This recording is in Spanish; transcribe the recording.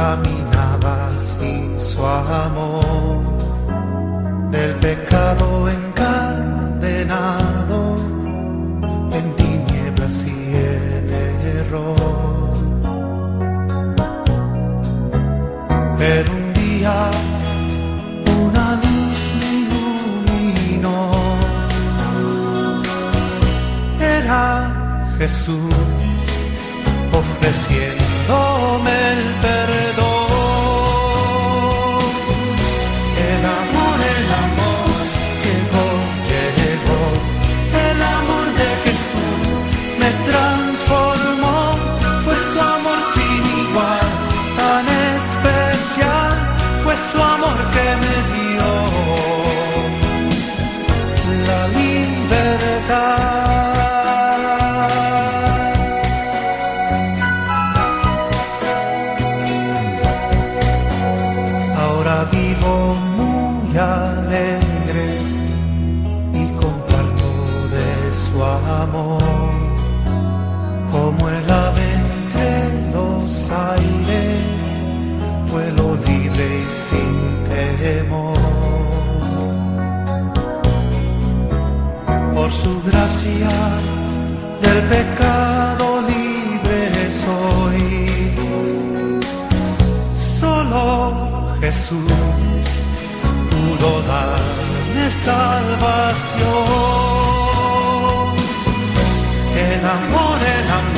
caminaba así su amor, del pecado encadenado, en tinieblas y en error. Pero un día una luz me iluminó, era Jesús ofreciéndome el perdón. El amor llegó, llegó. El amor de Jesús me transformó. Fue su amor sin igual, tan especial. Fue su amor que me dio la libertad. Vivo muy alegre y comparto de su amor, como el ave entre los aires, vuelo libre y sin temor. Por su gracia del pecado libre soy, solo Jesús pudo darme salvación. El amor